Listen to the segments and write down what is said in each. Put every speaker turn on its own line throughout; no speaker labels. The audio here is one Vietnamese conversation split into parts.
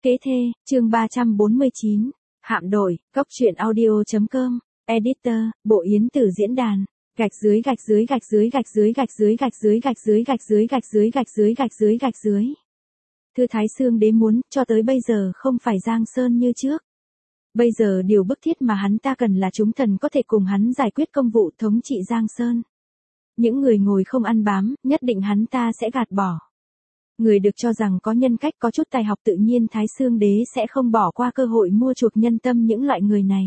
Kế thê, chương 349, hạm đội, góc truyện audio.com, editor, Bộ Yến Tử diễn đàn, gạch dưới. Thư Thái Xương Đế muốn, cho tới bây giờ không phải Giang Sơn như trước. Bây giờ điều bức thiết mà hắn ta cần là chúng thần có thể cùng hắn giải quyết công vụ thống trị Giang Sơn. Những người ngồi không ăn bám, nhất định hắn ta sẽ gạt bỏ. Người được cho rằng có nhân cách có chút tài học tự nhiên Thái Xương Đế sẽ không bỏ qua cơ hội mua chuộc nhân tâm những loại người này.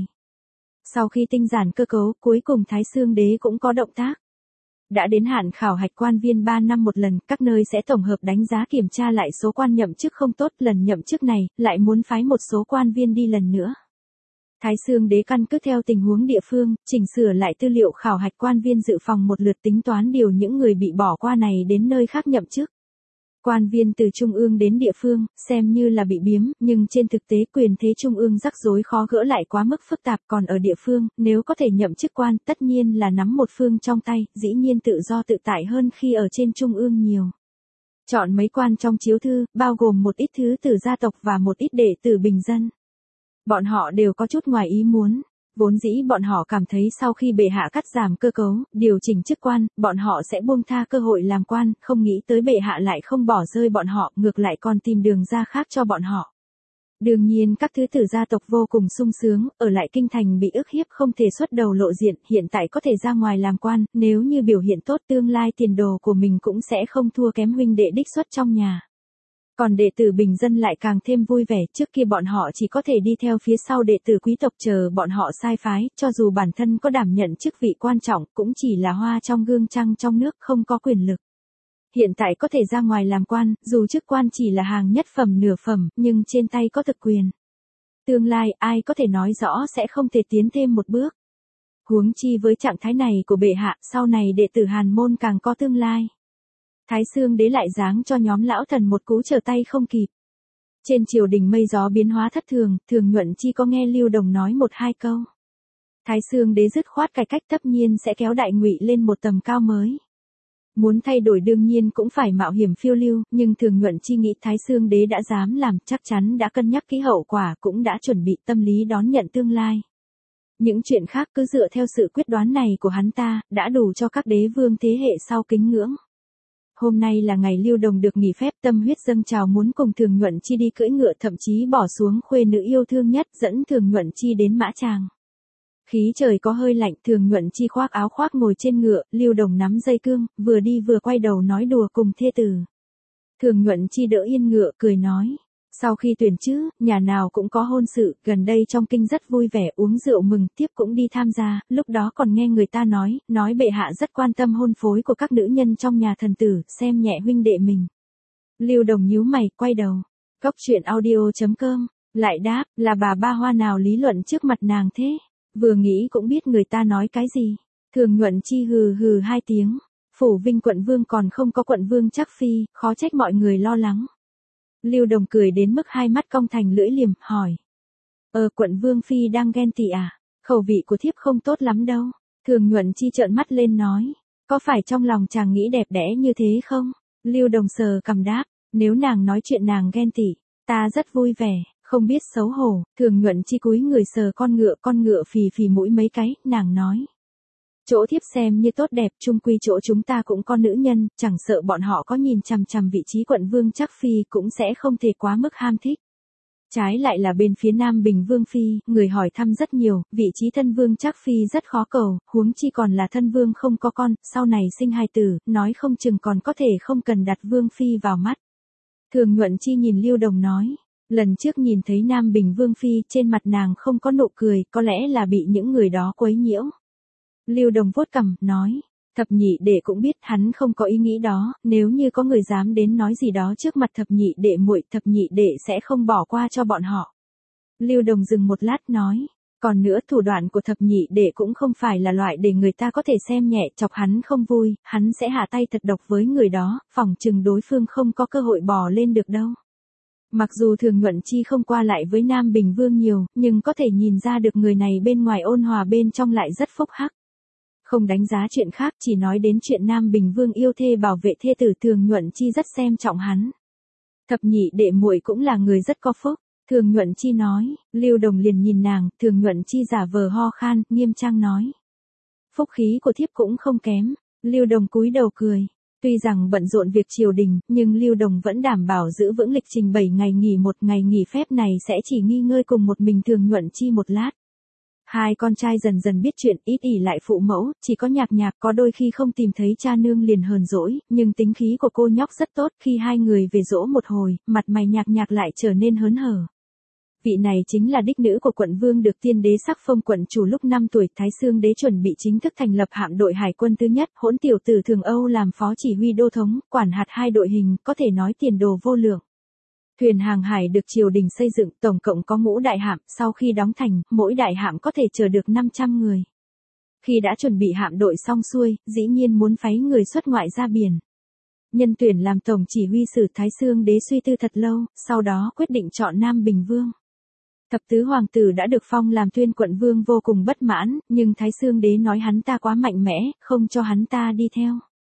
Sau khi tinh giản cơ cấu, cuối cùng Thái Xương Đế cũng có động tác. Đã đến hạn khảo hạch quan viên 3 năm một lần, các nơi sẽ tổng hợp đánh giá kiểm tra lại số quan nhậm chức không tốt, lần nhậm chức này, lại muốn phái một số quan viên đi lần nữa. Thái Xương Đế căn cứ theo tình huống địa phương, chỉnh sửa lại tư liệu khảo hạch quan viên dự phòng một lượt tính toán điều những người bị bỏ qua này đến nơi khác nhậm chức. Quan viên từ trung ương đến địa phương, xem như là bị biếm, nhưng trên thực tế quyền thế trung ương rắc rối khó gỡ lại quá mức phức tạp, còn ở địa phương, nếu có thể nhậm chức quan, tất nhiên là nắm một phương trong tay, dĩ nhiên tự do tự tại hơn khi ở trên trung ương nhiều. Chọn mấy quan trong chiếu thư, bao gồm một ít thứ tử gia tộc và một ít đệ tử bình dân. Bọn họ đều có chút ngoài ý muốn. Vốn dĩ bọn họ cảm thấy sau khi bệ hạ cắt giảm cơ cấu, điều chỉnh chức quan, bọn họ sẽ buông tha cơ hội làm quan, không nghĩ tới bệ hạ lại không bỏ rơi bọn họ, ngược lại còn tìm đường ra khác cho bọn họ. Đương nhiên các thứ tử gia tộc vô cùng sung sướng, ở lại kinh thành bị ức hiếp không thể xuất đầu lộ diện, hiện tại có thể ra ngoài làm quan, nếu như biểu hiện tốt tương lai tiền đồ của mình cũng sẽ không thua kém huynh đệ đích xuất trong nhà. Còn đệ tử bình dân lại càng thêm vui vẻ, trước kia bọn họ chỉ có thể đi theo phía sau đệ tử quý tộc chờ bọn họ sai phái, cho dù bản thân có đảm nhận chức vị quan trọng, cũng chỉ là hoa trong gương trăng trong nước, không có quyền lực. Hiện tại có thể ra ngoài làm quan, dù chức quan chỉ là hàng nhất phẩm nửa phẩm, nhưng trên tay có thực quyền. Tương lai, ai có thể nói rõ sẽ không thể tiến thêm một bước. Huống chi với trạng thái này của bệ hạ, sau này đệ tử Hàn môn càng có tương lai. Thái Xương Đế lại giáng cho nhóm lão thần một cú trở tay không kịp. Trên triều đình mây gió biến hóa thất thường, Thường Nhuận Chi có nghe Lưu Đồng nói một hai câu. Thái Xương Đế dứt khoát cải cách tất nhiên sẽ kéo Đại Ngụy lên một tầm cao mới. Muốn thay đổi đương nhiên cũng phải mạo hiểm phiêu lưu, nhưng Thường Nhuận Chi nghĩ Thái Xương Đế đã dám làm, chắc chắn đã cân nhắc kỹ hậu quả, cũng đã chuẩn bị tâm lý đón nhận tương lai. Những chuyện khác cứ dựa theo sự quyết đoán này của hắn ta, đã đủ cho các đế vương thế hệ sau kính ngưỡng. Hôm nay là ngày Lưu Đồng được nghỉ phép, tâm huyết dâng trào muốn cùng Thường Nhuận Chi đi cưỡi ngựa, thậm chí bỏ xuống khuê nữ yêu thương nhất, dẫn Thường Nhuận Chi đến Mã Tràng. Khí trời có hơi lạnh, Thường Nhuận Chi khoác áo khoác ngồi trên ngựa, Lưu Đồng nắm dây cương, vừa đi vừa quay đầu nói đùa cùng thê tử. Thường Nhuận Chi đỡ yên ngựa, cười nói. Sau khi tuyển chứ, nhà nào cũng có hôn sự, gần đây trong kinh rất vui vẻ uống rượu mừng, tiếp cũng đi tham gia, lúc đó còn nghe người ta nói bệ hạ rất quan tâm hôn phối của các nữ nhân trong nhà thần tử, xem nhẹ huynh đệ mình. Lưu Đồng nhíu mày, quay đầu. Góc truyện audio.com, lại đáp, là bà Ba Hoa nào lý luận trước mặt nàng thế? Vừa nghĩ cũng biết người ta nói cái gì. Thường Nhuận Chi hừ hừ hai tiếng. Phủ Vinh quận vương còn không có quận vương Trác Phi, khó trách mọi người lo lắng. Lưu Đồng cười đến mức hai mắt cong thành lưỡi liềm, hỏi. Quận vương phi đang ghen tị à? Khẩu vị của thiếp không tốt lắm đâu. Thường Nhuận Chi trợn mắt lên nói. Có phải trong lòng chàng nghĩ đẹp đẽ như thế không? Lưu Đồng sờ cằm đáp. Nếu nàng nói chuyện nàng ghen tị, ta rất vui vẻ, không biết xấu hổ. Thường Nhuận Chi cúi người sờ con ngựa phì phì mũi mấy cái, nàng nói. Chỗ thiếp xem như tốt đẹp, chung quy chỗ chúng ta cũng có nữ nhân, chẳng sợ bọn họ có nhìn chằm chằm vị trí quận vương Trác Phi cũng sẽ không thể quá mức ham thích. Trái lại là bên phía Nam Bình Vương Phi, người hỏi thăm rất nhiều, vị trí thân vương Trác Phi rất khó cầu, huống chi còn là thân vương không có con, sau này sinh hài tử, nói không chừng còn có thể không cần đặt Vương Phi vào mắt. Thường Nhuận Chi nhìn Lưu Đồng nói. Lần trước nhìn thấy Nam Bình Vương Phi, trên mặt nàng không có nụ cười, có lẽ là bị những người đó quấy nhiễu. Lưu Đồng vuốt cằm, nói, thập nhị đệ cũng biết hắn không có ý nghĩ đó, nếu như có người dám đến nói gì đó trước mặt thập nhị đệ muội, thập nhị đệ sẽ không bỏ qua cho bọn họ. Lưu Đồng dừng một lát nói, còn nữa thủ đoạn của thập nhị đệ cũng không phải là loại để người ta có thể xem nhẹ, chọc hắn không vui, hắn sẽ hạ tay thật độc với người đó, phỏng chừng đối phương không có cơ hội bò lên được đâu. Mặc dù Thường Nhuận Chi không qua lại với Nam Bình Vương nhiều, nhưng có thể nhìn ra được người này bên ngoài ôn hòa bên trong lại rất phúc hắc. Không đánh giá chuyện khác, chỉ nói đến chuyện Nam Bình Vương yêu thê bảo vệ thê tử, Thường Nhuận Chi rất xem trọng hắn. Thập nhị đệ muội cũng là người rất có phúc, Thường Nhuận Chi nói, Lưu Đồng liền nhìn nàng, Thường Nhuận Chi giả vờ ho khan, nghiêm trang nói. Phúc khí của thiếp cũng không kém, Lưu Đồng cúi đầu cười. Tuy rằng bận rộn việc triều đình, nhưng Lưu Đồng vẫn đảm bảo giữ vững lịch trình 7 ngày nghỉ, một ngày nghỉ phép này sẽ chỉ nghỉ ngơi cùng một mình Thường Nhuận Chi một lát. Hai con trai dần dần biết chuyện, ít ỉ lại phụ mẫu, chỉ có Nhạc Nhạc có đôi khi không tìm thấy cha nương liền hờn dỗi, nhưng tính khí của cô nhóc rất tốt, khi hai người về dỗ một hồi, mặt mày Nhạc Nhạc lại trở nên hớn hở. Vị này chính là đích nữ của quận vương được tiên đế sắc phong quận chủ lúc 5 tuổi, Thái Xương đế chuẩn bị chính thức thành lập hạm đội hải quân thứ nhất, hỗn tiểu tử Thường Âu làm phó chỉ huy đô thống, quản hạt hai đội hình, có thể nói tiền đồ vô lượng. Thuyền hàng hải được triều đình xây dựng, tổng cộng có ngũ đại hạm, sau khi đóng thành, mỗi đại hạm có thể chở được 500 người. Khi đã chuẩn bị hạm đội xong xuôi, dĩ nhiên muốn phái người xuất ngoại ra biển. Nhân tuyển làm tổng chỉ huy sử Thái Xương đế suy tư thật lâu, sau đó quyết định chọn Nam Bình Vương. Thập tứ hoàng tử đã được phong làm Tuyên quận vương vô cùng bất mãn, nhưng Thái Xương đế nói hắn ta quá mạnh mẽ, không cho hắn ta đi theo.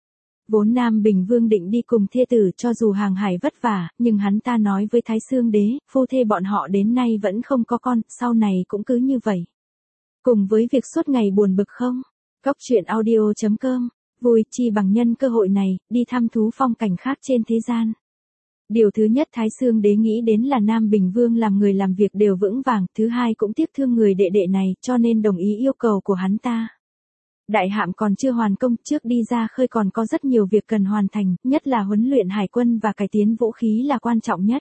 Vốn Nam Bình Vương định đi cùng thê tử cho dù hàng hải vất vả, nhưng hắn ta nói với Thái Xương đế, phu thê bọn họ đến nay vẫn không có con, sau này cũng cứ như vậy. Cùng với việc suốt ngày buồn bực không? Góc truyện audio.com, vui chi bằng nhân cơ hội này, đi thăm thú phong cảnh khác trên thế gian. Điều thứ nhất Thái Xương đế nghĩ đến là Nam Bình Vương làm người làm việc đều vững vàng, thứ hai cũng tiếc thương người đệ đệ này, cho nên đồng ý yêu cầu của hắn ta. Đại hạm còn chưa hoàn công, trước đi ra khơi còn có rất nhiều việc cần hoàn thành, nhất là huấn luyện hải quân và cải tiến vũ khí là quan trọng nhất.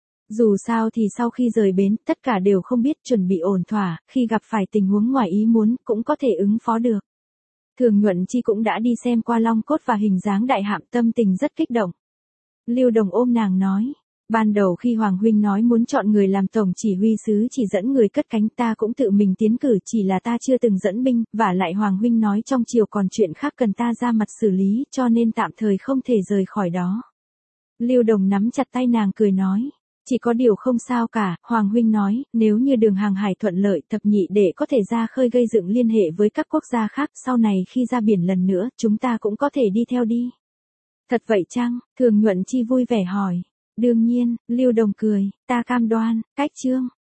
Dù sao thì sau khi rời bến, tất cả đều không biết chuẩn bị ổn thỏa, khi gặp phải tình huống ngoài ý muốn, cũng có thể ứng phó được. Thường Nhuận Chi cũng đã đi xem qua long cốt và hình dáng đại hạm, tâm tình rất kích động. Lưu Đồng ôm nàng nói, ban đầu khi Hoàng huynh nói muốn chọn người làm tổng chỉ huy sứ chỉ dẫn người cất cánh, ta cũng tự mình tiến cử, chỉ là ta chưa từng dẫn binh, và lại Hoàng huynh nói trong triều còn chuyện khác cần ta ra mặt xử lý, cho nên tạm thời không thể rời khỏi đó. Lưu Đồng nắm chặt tay nàng cười nói, chỉ có điều không sao cả, Hoàng huynh nói, nếu như đường hàng hải thuận lợi, thập nhị đệ có thể ra khơi gây dựng liên hệ với các quốc gia khác, sau này khi ra biển lần nữa, chúng ta cũng có thể đi theo đi. Thật vậy chăng? Thường Nhuận Chi vui vẻ hỏi. Đương nhiên, Lưu Đồng cười, ta cam đoan, cách chương.